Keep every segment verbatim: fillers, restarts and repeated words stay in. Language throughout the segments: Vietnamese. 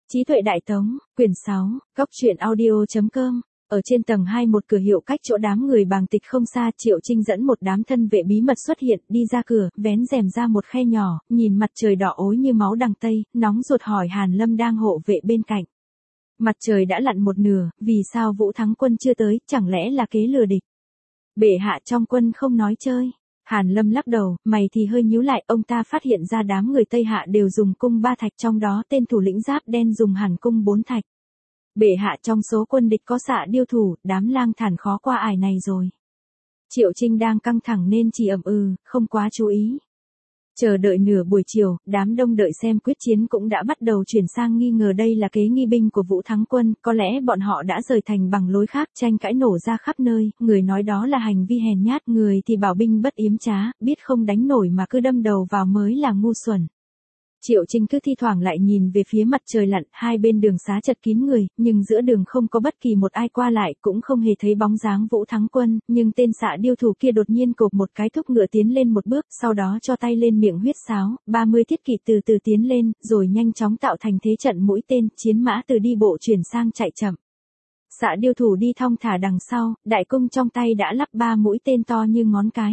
Trí tuệ đại tống, quyển sáu, góc truyện audio.com. Ở trên tầng hai một cửa hiệu cách chỗ đám người bàng tịch không xa, Triệu Trinh dẫn một đám thân vệ bí mật xuất hiện, đi ra cửa, vén rèm ra một khe nhỏ, nhìn mặt trời đỏ ối như máu đằng Tây, nóng ruột hỏi Hàn Lâm đang hộ vệ bên cạnh. Mặt trời đã lặn một nửa, vì sao Vũ Thắng Quân chưa tới, chẳng lẽ là kế lừa địch? Bệ hạ trong quân không nói chơi. Hàn Lâm lắc đầu, mày thì hơi nhíu lại, ông ta phát hiện ra đám người Tây Hạ đều dùng cung ba thạch, trong đó tên thủ lĩnh giáp đen dùng hàn cung bốn thạch. Bệ hạ trong số quân địch có Xạ Điêu Thủ, đám lang thản khó qua ải này rồi. Triệu Trinh đang căng thẳng nên chỉ ậm ừ, không quá chú ý. Chờ đợi nửa buổi chiều, đám đông đợi xem quyết chiến cũng đã bắt đầu chuyển sang nghi ngờ đây là kế nghi binh của Vũ Thắng Quân, có lẽ bọn họ đã rời thành bằng lối khác, tranh cãi nổ ra khắp nơi, người nói đó là hành vi hèn nhát, người thì bảo binh bất yếm trá, biết không đánh nổi mà cứ đâm đầu vào mới là ngu xuẩn. Triệu Trinh cứ thi thoảng lại nhìn về phía mặt trời lặn, hai bên đường xá chật kín người, nhưng giữa đường không có bất kỳ một ai qua lại, cũng không hề thấy bóng dáng Vũ Thắng Quân, nhưng tên Xạ Điêu Thủ kia đột nhiên cộp một cái thúc ngựa tiến lên một bước, sau đó cho tay lên miệng huýt sáo, ba mươi thiết kỵ từ từ tiến lên, rồi nhanh chóng tạo thành thế trận mũi tên, chiến mã từ đi bộ chuyển sang chạy chậm. Xạ Điêu Thủ đi thong thả đằng sau, đại cung trong tay đã lắp ba mũi tên to như ngón cái.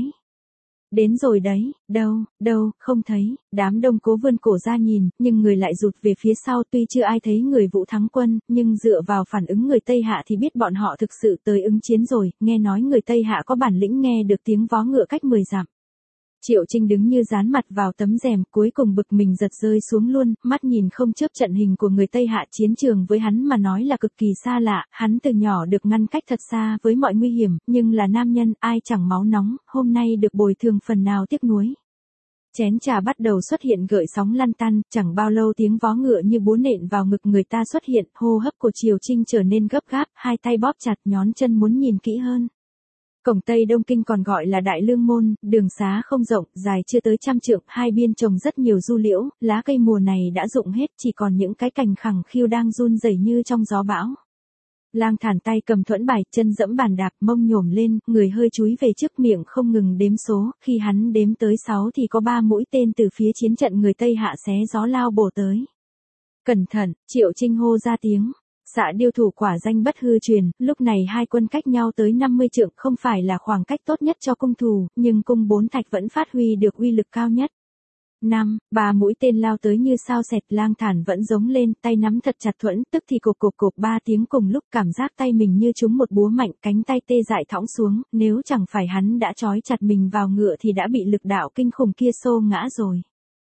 Đến rồi đấy, đâu, đâu, không thấy, đám đông cố vươn cổ ra nhìn, nhưng người lại rụt về phía sau, tuy chưa ai thấy người Vũ Thắng Quân, nhưng dựa vào phản ứng người Tây Hạ thì biết bọn họ thực sự tới ứng chiến rồi, nghe nói người Tây Hạ có bản lĩnh nghe được tiếng vó ngựa cách mười dặm. Triệu Trinh đứng như dán mặt vào tấm rèm, cuối cùng bực mình giật rơi xuống luôn, mắt nhìn không chớp trận hình của người Tây Hạ, chiến trường với hắn mà nói là cực kỳ xa lạ, hắn từ nhỏ được ngăn cách thật xa với mọi nguy hiểm, nhưng là nam nhân, ai chẳng máu nóng, hôm nay được bồi thường phần nào tiếc nuối. Chén trà bắt đầu xuất hiện gợn sóng lăn tăn, chẳng bao lâu tiếng vó ngựa như búa nện vào ngực người ta xuất hiện, hô hấp của Triều Trinh trở nên gấp gáp, hai tay bóp chặt nhón chân muốn nhìn kỹ hơn. Cổng Tây Đông Kinh còn gọi là Đại Lương Môn, đường xá không rộng, dài chưa tới trăm trượng, hai biên trồng rất nhiều du liễu, lá cây mùa này đã rụng hết, chỉ còn những cái cành khẳng khiu đang run rẩy như trong gió bão. Lang Thản tay cầm thuẫn bài, chân dẫm bàn đạp, mông nhổm lên, người hơi chúi về trước, miệng không ngừng đếm số, khi hắn đếm tới sáu thì có ba mũi tên từ phía chiến trận người Tây Hạ xé gió lao bổ tới. Cẩn thận, Triệu Trinh hô ra tiếng. Xạ Điêu Thủ quả danh bất hư truyền, lúc này hai quân cách nhau tới năm mươi trượng, không phải là khoảng cách tốt nhất cho cung thủ, nhưng cung bốn thạch vẫn phát huy được uy lực cao nhất. Năm, ba mũi tên lao tới như sao xẹt, Lang Thản vẫn giống lên, tay nắm thật chặt thuẫn, tức thì cộp cộp cộp ba tiếng cùng lúc, cảm giác tay mình như trúng một búa mạnh, cánh tay tê dại thõng xuống, nếu chẳng phải hắn đã trói chặt mình vào ngựa thì đã bị lực đạo kinh khủng kia xô ngã rồi.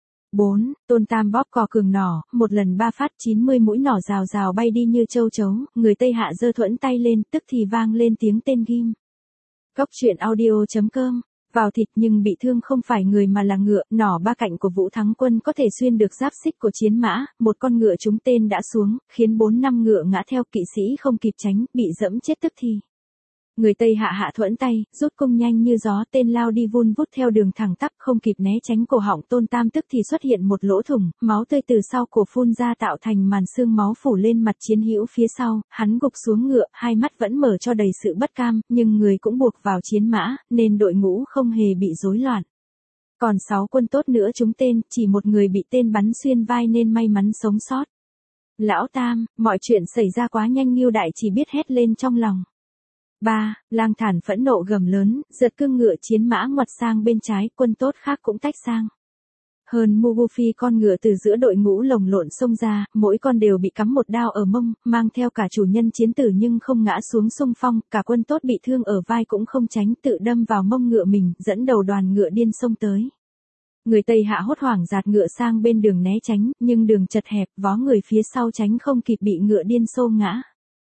bốn. Tôn Tam bóp cò cường nỏ, một lần ba phát, chín mươi mũi nỏ rào rào bay đi như châu chấu, người Tây Hạ giơ thuẫn tay lên, tức thì vang lên tiếng tên ghim. Góc truyện audio.com. Vào thịt nhưng bị thương không phải người mà là ngựa, nỏ ba cạnh của Vũ Thắng Quân có thể xuyên được giáp xích của chiến mã, một con ngựa trúng tên đã xuống, khiến bốn năm ngựa ngã theo, kỵ sĩ không kịp tránh, bị dẫm chết tức thì. Người Tây Hạ hạ thuẫn tay, rút cung nhanh như gió, tên lao đi vun vút theo đường thẳng tắp, không kịp né tránh, cổ họng Tôn Tam tức thì xuất hiện một lỗ thủng, máu tươi từ sau cổ phun ra tạo thành màn xương máu phủ lên mặt chiến hữu phía sau, hắn gục xuống ngựa, hai mắt vẫn mở cho đầy sự bất cam, nhưng người cũng buộc vào chiến mã, nên đội ngũ không hề bị rối loạn. Còn sáu quân tốt nữa trúng tên, chỉ một người bị tên bắn xuyên vai nên may mắn sống sót. Lão Tam, mọi chuyện xảy ra quá nhanh, Ngưu Đại chỉ biết hét lên trong lòng. ba. Lang Thản phẫn nộ gầm lớn, giật cương ngựa chiến mã ngoặt sang bên trái, quân tốt khác cũng tách sang. Hơn Mugufi con ngựa từ giữa đội ngũ lồng lộn xông ra, mỗi con đều bị cắm một đao ở mông, mang theo cả chủ nhân chiến tử nhưng không ngã xuống xung phong, cả quân tốt bị thương ở vai cũng không tránh, tự đâm vào mông ngựa mình, dẫn đầu đoàn ngựa điên xông tới. Người Tây Hạ hốt hoảng dạt ngựa sang bên đường né tránh, nhưng đường chật hẹp, vó người phía sau tránh không kịp bị ngựa điên xô ngã.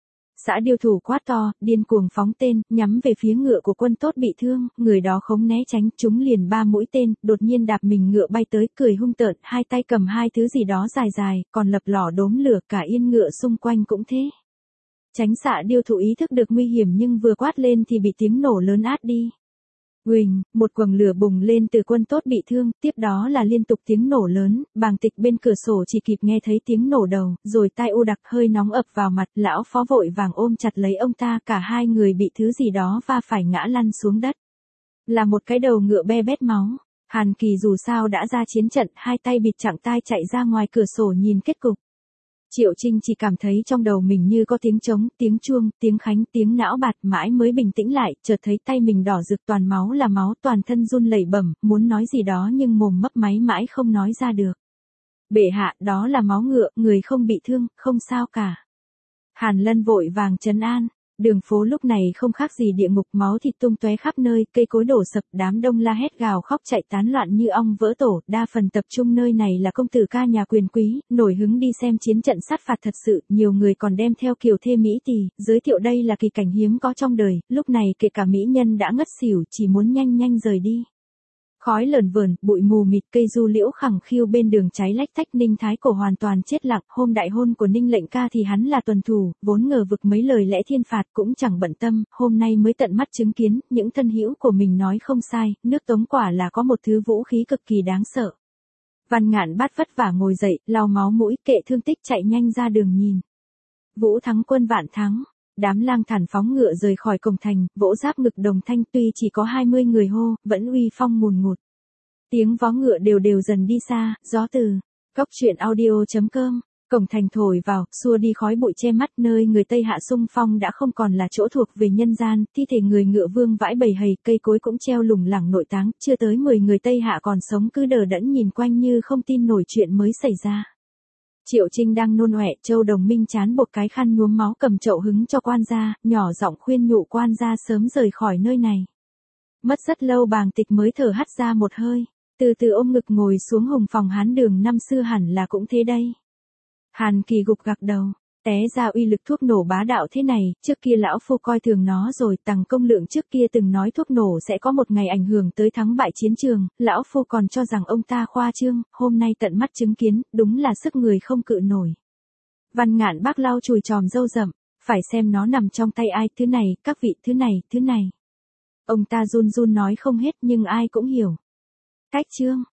Xạ Điêu Thủ quát to, điên cuồng phóng tên, nhắm về phía ngựa của quân tốt bị thương, người đó không né tránh, trúng liền ba mũi tên, đột nhiên đạp mình ngựa bay tới, cười hung tợn, hai tay cầm hai thứ gì đó dài dài, còn lập lò đốm lửa, cả yên ngựa xung quanh cũng thế. Tránh Xạ Điêu Thủ ý thức được nguy hiểm nhưng vừa quát lên thì bị tiếng nổ lớn át đi. Huỳnh, một quầng lửa bùng lên từ quân tốt bị thương, tiếp đó là liên tục tiếng nổ lớn, Bàng Tịch bên cửa sổ chỉ kịp nghe thấy tiếng nổ đầu, rồi tai u đặc hơi nóng ập vào mặt, lão phó vội vàng ôm chặt lấy ông ta, cả hai người bị thứ gì đó va phải ngã lăn xuống đất. Là một cái đầu ngựa be bét máu. Hàn Kỳ dù sao đã ra chiến trận, hai tay bịt chặng tai chạy ra ngoài cửa sổ nhìn kết cục. Triệu Trinh chỉ cảm thấy trong đầu mình như có tiếng trống, tiếng chuông, tiếng khánh, tiếng não bạt, mãi mới bình tĩnh lại, chợt thấy tay mình đỏ rực toàn máu là máu, toàn thân run lẩy bẩm, muốn nói gì đó nhưng mồm mấp máy mãi không nói ra được. Bệ hạ, đó là máu ngựa, người không bị thương, không sao cả. Hàn Lân vội vàng trấn an. Đường phố lúc này không khác gì địa ngục, máu thịt tung tóe khắp nơi, cây cối đổ sập, đám đông la hét gào khóc chạy tán loạn như ong vỡ tổ, đa phần tập trung nơi này là công tử ca nhà quyền quý, nổi hứng đi xem chiến trận sát phạt thật sự, nhiều người còn đem theo kiều thê mỹ tỳ, giới thiệu đây là kỳ cảnh hiếm có trong đời, lúc này kể cả mỹ nhân đã ngất xỉu, chỉ muốn nhanh nhanh rời đi. Khói lởn vởn, bụi mù mịt, cây du liễu khẳng khiu bên đường cháy lách tách. Ninh Thái Cổ hoàn toàn chết lặng, hôm đại hôn của Ninh lệnh ca thì hắn là tuần thủ, vốn ngờ vực mấy lời lẽ thiên phạt cũng chẳng bận tâm, hôm nay mới tận mắt chứng kiến, những thân hữu của mình nói không sai, nước Tống quả là có một thứ vũ khí cực kỳ đáng sợ. Văn Ngạn Bát vất vả ngồi dậy, lau máu mũi, kệ thương tích chạy nhanh ra đường nhìn. Vũ thắng quân vạn thắng. Đám lang thản phóng ngựa rời khỏi cổng thành, vỗ giáp ngực đồng thanh, tuy chỉ có hai mươi người hô, vẫn uy phong mùn ngụt. Tiếng vó ngựa đều đều dần đi xa, gió từ góc truyện audio chấm com, cổng thành thổi vào, xua đi khói bụi che mắt, nơi người Tây Hạ xung phong đã không còn là chỗ thuộc về nhân gian, thi thể người ngựa vương vãi bầy hầy, cây cối cũng treo lủng lẳng nội táng, chưa tới mười người Tây Hạ còn sống cứ đờ đẫn nhìn quanh như không tin nổi chuyện mới xảy ra. Triệu Trinh đang nôn ọe, Châu Đồng Minh chán buộc cái khăn nhuốm máu cầm chậu hứng cho quan gia, nhỏ giọng khuyên nhủ quan gia sớm rời khỏi nơi này. Mất rất lâu Bàng Tịch mới thở hắt ra một hơi, từ từ ôm ngực ngồi xuống. Hùng phòng Hán Đường năm xưa hẳn là cũng thế đây. Hàn Kỳ gục gặc đầu, té ra uy lực thuốc nổ bá đạo thế này, trước kia lão phu coi thường nó rồi. Tằng Công Lượng trước kia từng nói thuốc nổ sẽ có một ngày ảnh hưởng tới thắng bại chiến trường, lão phu còn cho rằng ông ta khoa trương, hôm nay tận mắt chứng kiến, đúng là sức người không cự nổi. Văn Ngạn Bác lau chùi chòm râu rậm, phải xem nó nằm trong tay ai, thứ này, các vị, thứ này, thứ này. Ông ta run run nói không hết nhưng ai cũng hiểu. Cách chương